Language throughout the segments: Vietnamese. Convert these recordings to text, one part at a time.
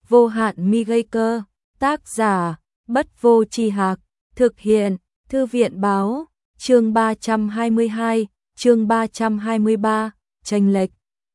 Vô hạn mi gây cơ, tác giả, Bất Vô Tri Hạc, thực hiện, Thư viện báo, chương 322, chương 323, chênh lệch.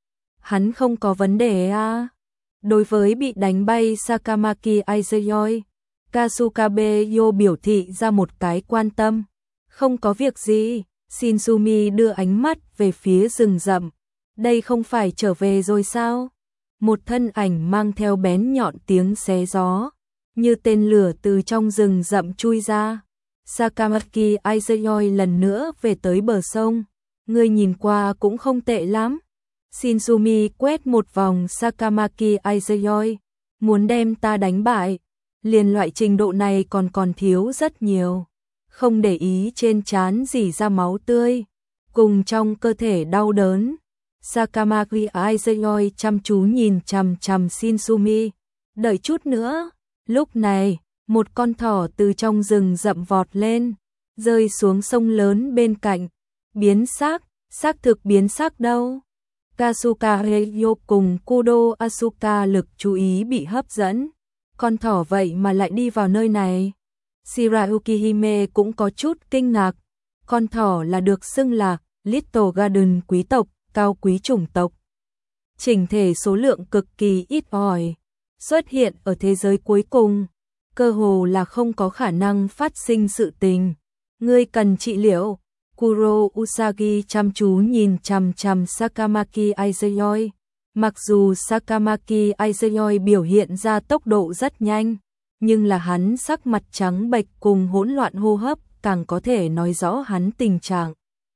Hắn không có vấn đề à? Đối với bị đánh bay Sakamaki Aizuyoi, Kasukabe Yo biểu thị ra một cái quan tâm. Không có việc gì, Shinsumi đưa ánh mắt về phía rừng rậm. Đây không phải trở về rồi sao? Một thân ảnh mang theo bén nhọn tiếng xé gió, như tên lửa từ trong rừng rậm chui ra. Sakamaki Aizuyoi lần nữa về tới bờ sông. Người nhìn qua cũng không tệ lắm. Shinsumi quét một vòng Sakamaki Aizuyoi, muốn đem ta đánh bại. Liền loại trình độ này còn thiếu rất nhiều. Không để ý trên trán rỉ ra máu tươi, cùng trong cơ thể đau đớn. Sakamaki Aizuyoi chăm chú nhìn chằm chằm Shinsumi. Đợi chút nữa. Lúc này, một con thỏ từ trong rừng rậm vọt lên, rơi xuống sông lớn bên cạnh. Biến xác thực biến xác đâu. Kasuka Heyo cùng Kudo Asuka lực chú ý bị hấp dẫn. Con thỏ vậy mà lại đi vào nơi này. Shirayuki Hime cũng có chút kinh ngạc. Con thỏ là được xưng là Little Garden quý tộc, cao quý chủng tộc. Chỉnh thể số lượng cực kỳ ít ỏi, xuất hiện ở thế giới cuối cùng, cơ hồ là không có khả năng phát sinh sự tình. Ngươi cần trị liệu. Kuro Usagi chăm chú nhìn chằm chằm Sakamaki Aizuyoi. Mặc dù Sakamaki Aizuyoi biểu hiện ra tốc độ rất nhanh, nhưng là hắn sắc mặt trắng bệch cùng hỗn loạn hô hấp càng có thể nói rõ hắn tình trạng.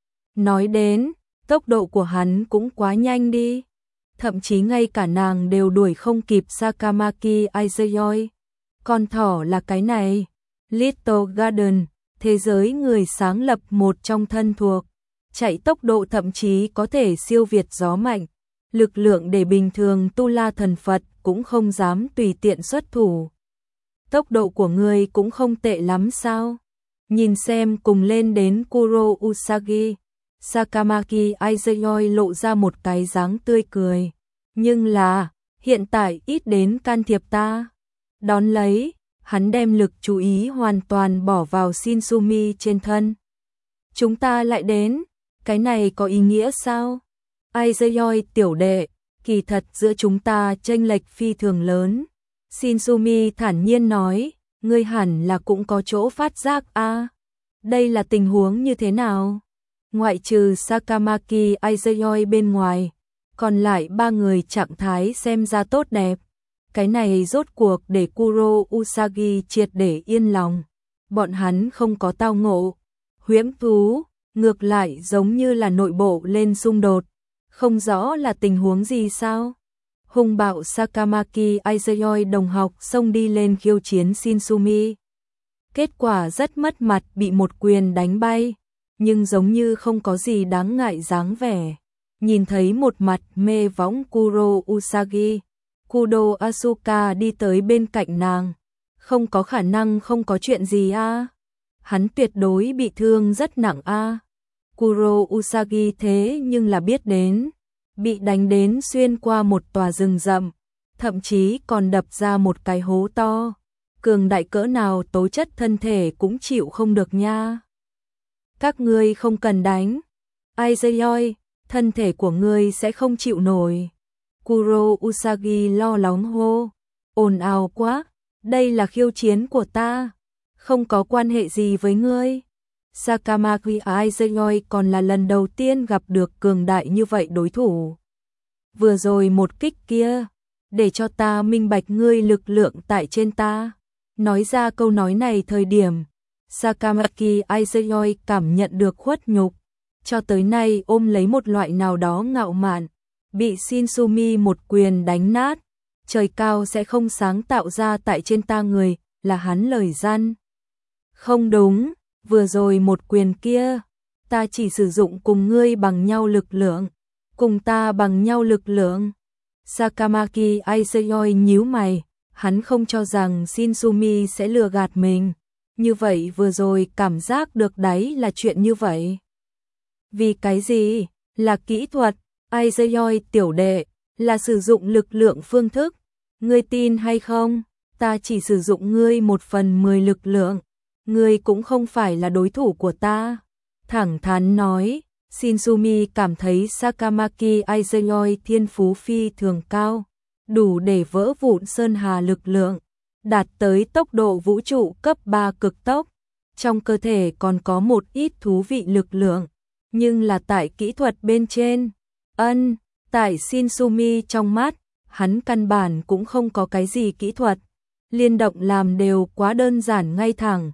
Nói đến, tốc độ của hắn cũng quá nhanh đi. Thậm chí ngay cả nàng đều đuổi không kịp Sakamaki Aizuyoi. Con thỏ là cái này. Little Garden, thế giới người sáng lập một trong thân thuộc. Chạy tốc độ thậm chí có thể siêu việt gió mạnh. Lực lượng để bình thường tu la thần Phật cũng không dám tùy tiện xuất thủ. Tốc độ của ngươi cũng không tệ lắm sao? Nhìn xem cùng lên đến Kuro Usagi. Sakamaki Aizuyoi lộ ra một cái dáng tươi cười. Nhưng là, hiện tại ít đến can thiệp ta. Đón lấy, hắn đem lực chú ý hoàn toàn bỏ vào Shinsumi trên thân. Chúng ta lại đến, cái này có ý nghĩa sao? Aizuyoi tiểu đệ, kỳ thật giữa chúng ta chênh lệch phi thường lớn. Shinsumi thản nhiên nói, ngươi hẳn là cũng có chỗ phát giác a. Đây là tình huống như thế nào? Ngoại trừ Sakamaki Aizuyoi bên ngoài, còn lại ba người trạng thái xem ra tốt đẹp. Cái này rốt cuộc để Kuro Usagi triệt để yên lòng. Bọn hắn không có tao ngộ huyễn thú, ngược lại giống như là nội bộ lên xung đột. Không rõ là tình huống gì sao? Hung bạo Sakamaki Aizuyoi đồng học xông đi lên khiêu chiến Shinsumi. Kết quả rất mất mặt, bị một quyền đánh bay, nhưng giống như không có gì đáng ngại dáng vẻ. Nhìn thấy một mặt mê võng Kuro Usagi, Kudo Asuka đi tới bên cạnh nàng. Không có khả năng không có chuyện gì a. Hắn tuyệt đối bị thương rất nặng a. Kuro Usagi thế nhưng là biết đến, bị đánh đến xuyên qua một tòa rừng rậm, thậm chí còn đập ra một cái hố to. Cường đại cỡ nào tố chất thân thể cũng chịu không được nha. Các ngươi không cần đánh. Aizuyoi, thân thể của ngươi sẽ không chịu nổi. Kuro Usagi lo lắng hô. Ồn ào quá, đây là khiêu chiến của ta, không có quan hệ gì với ngươi. Sakamaki Aizuyoi còn là lần đầu tiên gặp được cường đại như vậy đối thủ. Vừa rồi một kích kia, để cho ta minh bạch ngươi lực lượng tại trên ta. Nói ra câu nói này thời điểm, Sakamaki Aizuyoi cảm nhận được khuất nhục. Cho tới nay ôm lấy một loại nào đó ngạo mạn, bị Shinsumi một quyền đánh nát. Trời cao sẽ không sáng tạo ra tại trên ta người, là hắn lời răn. Không đúng, vừa rồi một quyền kia, ta chỉ sử dụng cùng ngươi bằng nhau lực lượng. Cùng ta bằng nhau lực lượng. Sakamaki Aizuyoi nhíu mày, hắn không cho rằng Shinsumi sẽ lừa gạt mình. Như vậy vừa rồi cảm giác được đấy là chuyện như vậy. Vì cái gì? Là kỹ thuật. Aizuyoi tiểu đệ, là sử dụng lực lượng phương thức. Ngươi tin hay không? Ta chỉ sử dụng ngươi 1/10 lực lượng, ngươi cũng không phải là đối thủ của ta. Thẳng thắn nói, Shinsumi cảm thấy Sakamaki Aizooi thiên phú phi thường cao, đủ để vỡ vụn sơn hà lực lượng, đạt tới tốc độ vũ trụ cấp 3 cực tốc. Trong cơ thể còn có một ít thú vị lực lượng, nhưng là tại kỹ thuật bên trên. Tại Shinsumi trong mắt, hắn căn bản cũng không có cái gì kỹ thuật, liên động làm đều quá đơn giản ngay thẳng.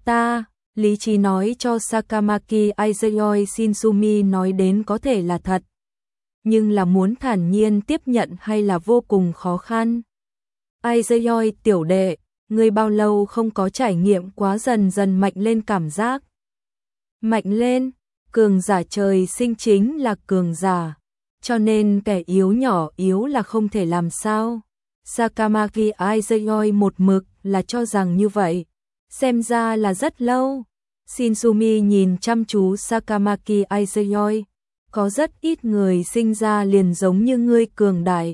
Lý trí nói cho Sakamaki Aizooi Shinsumi nói đến có thể là thật, nhưng là muốn thản nhiên tiếp nhận hay là vô cùng khó khăn. Aizooi tiểu đệ, ngươi bao lâu không có trải nghiệm quá dần dần mạnh lên cảm giác. Mạnh lên, cường giả trời sinh chính là cường giả, cho nên kẻ yếu nhỏ yếu là không thể làm sao. Sakamaki Aizooi một mực là cho rằng như vậy, xem ra là rất lâu. Shinsumi nhìn chăm chú Sakamaki Aizooi, có rất ít người sinh ra liền giống như ngươi cường đại.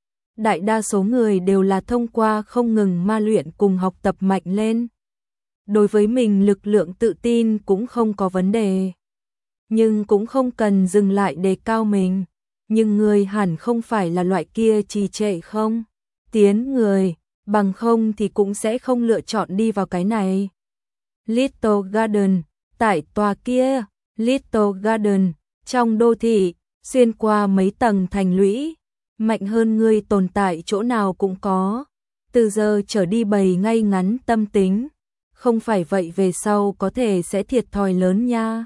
Đại đa số người đều là thông qua không ngừng ma luyện cùng học tập mạnh lên. Đối với mình lực lượng tự tin cũng không có vấn đề, nhưng cũng không cần dừng lại đề cao mình. Nhưng người hẳn không phải là loại kia trì trệ không tiến người, bằng không thì cũng sẽ không lựa chọn đi vào cái này. Little Garden, tại tòa kia, Little Garden, trong đô thị, xuyên qua mấy tầng thành lũy, mạnh hơn ngươi tồn tại chỗ nào cũng có. Từ giờ trở đi bày ngay ngắn tâm tính, không phải vậy về sau có thể sẽ thiệt thòi lớn nha.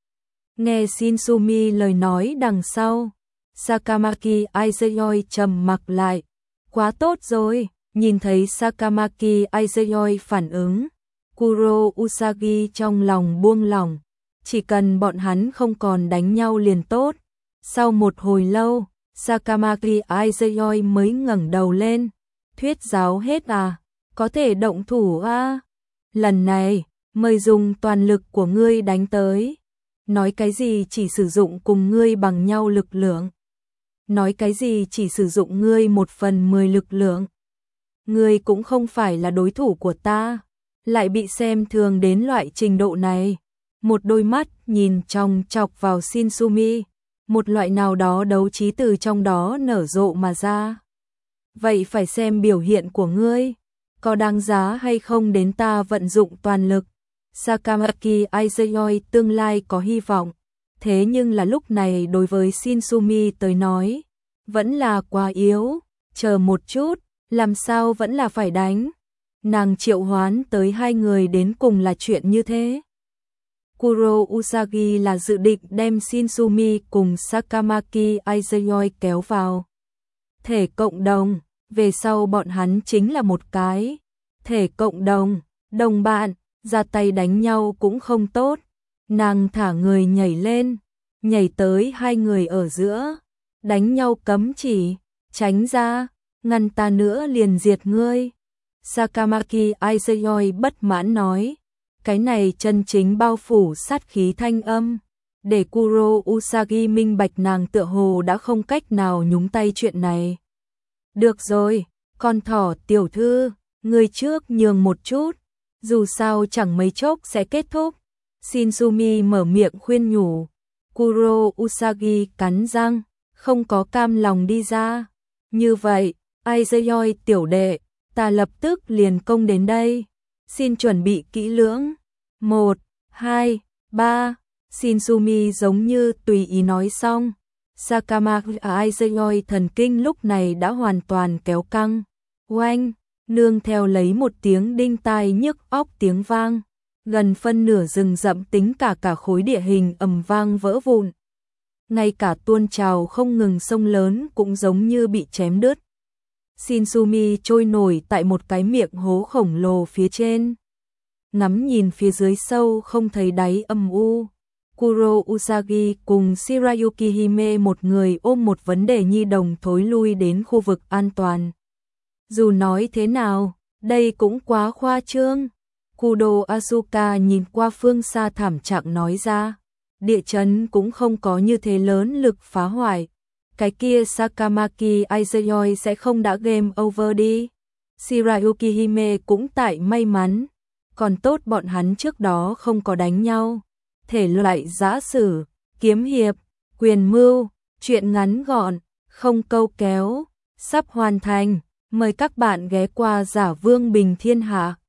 Nghe Shinsumi lời nói đằng sau, Sakamaki Aizooi trầm mặc lại. Quá tốt rồi, nhìn thấy Sakamaki Aizooi phản ứng, Kuro Usagi trong lòng buông lỏng, chỉ cần bọn hắn không còn đánh nhau liền tốt. Sau một hồi lâu, Sakamaki Aizooi mới ngẩng đầu lên, thuyết giáo hết à, có thể động thủ à? Lần này, mời dùng toàn lực của ngươi đánh tới. Nói cái gì chỉ sử dụng cùng ngươi bằng nhau lực lượng. Nói cái gì chỉ sử dụng ngươi 1/10 lực lượng. Ngươi cũng không phải là đối thủ của ta, lại bị xem thường đến loại trình độ này. Một đôi mắt nhìn chòng chọc vào Shinsumi, một loại nào đó đấu trí từ trong đó nở rộ mà ra. Vậy phải xem biểu hiện của ngươi, có đáng giá hay không đến ta vận dụng toàn lực. Sakamaki Aizooi tương lai có hy vọng, thế nhưng là lúc này đối với Shinsumi tới nói, vẫn là quá yếu, chờ một chút, làm sao vẫn là phải đánh. Nàng triệu hoán tới hai người đến cùng là chuyện như thế. Kuro Usagi là dự định đem Shinsumi cùng Sakamaki Aizooi kéo vào thể cộng đồng, về sau bọn hắn chính là một cái thể cộng đồng, đồng bạn, ra tay đánh nhau cũng không tốt. Nàng thả người nhảy lên, nhảy tới hai người ở giữa, đánh nhau cấm chỉ, tránh ra, ngăn ta nữa liền diệt ngươi. Sakamaki Aizooi bất mãn nói, cái này chân chính bao phủ sát khí thanh âm, để Kuro Usagi minh bạch nàng tựa hồ đã không cách nào nhúng tay chuyện này. Được rồi, con thỏ tiểu thư, ngươi trước nhường một chút, dù sao chẳng mấy chốc sẽ kết thúc. Shinsumi mở miệng khuyên nhủ, Kuro Usagi cắn răng, không có cam lòng đi ra. Như vậy, Aizooi tiểu đệ, ta lập tức liền công đến đây. Xin chuẩn bị kỹ lưỡng. 1, 2, 3. Shinsumi giống như tùy ý nói xong. Sakamaki Aizooi thần kinh lúc này đã hoàn toàn kéo căng. Oanh, nương theo lấy một tiếng đinh tai nhức óc tiếng vang. Gần phân nửa rừng rậm tính cả khối địa hình ầm vang vỡ vụn. Ngay cả tuôn trào không ngừng sông lớn cũng giống như bị chém đứt. Shinsumi trôi nổi tại một cái miệng hố khổng lồ phía trên. Ngắm nhìn phía dưới sâu không thấy đáy âm u. Kuro Usagi cùng Shirayuki Hime một người ôm một vấn đề nhi đồng thối lui đến khu vực an toàn. Dù nói thế nào, đây cũng quá khoa trương. Kudo Asuka nhìn qua phương xa thảm trạng nói ra, địa chấn cũng không có như thế lớn lực phá hoại. cái kia Sakamaki Aizuyoi sẽ không đã game over đi. Shirayuki Hime cũng tại may mắn, còn tốt bọn hắn trước đó không có đánh nhau. Thể loại giã sử, kiếm hiệp, quyền mưu, truyện ngắn gọn, không câu kéo, sắp hoàn thành. Mời các bạn ghé qua Giả Vương Bình Thiên Hạ.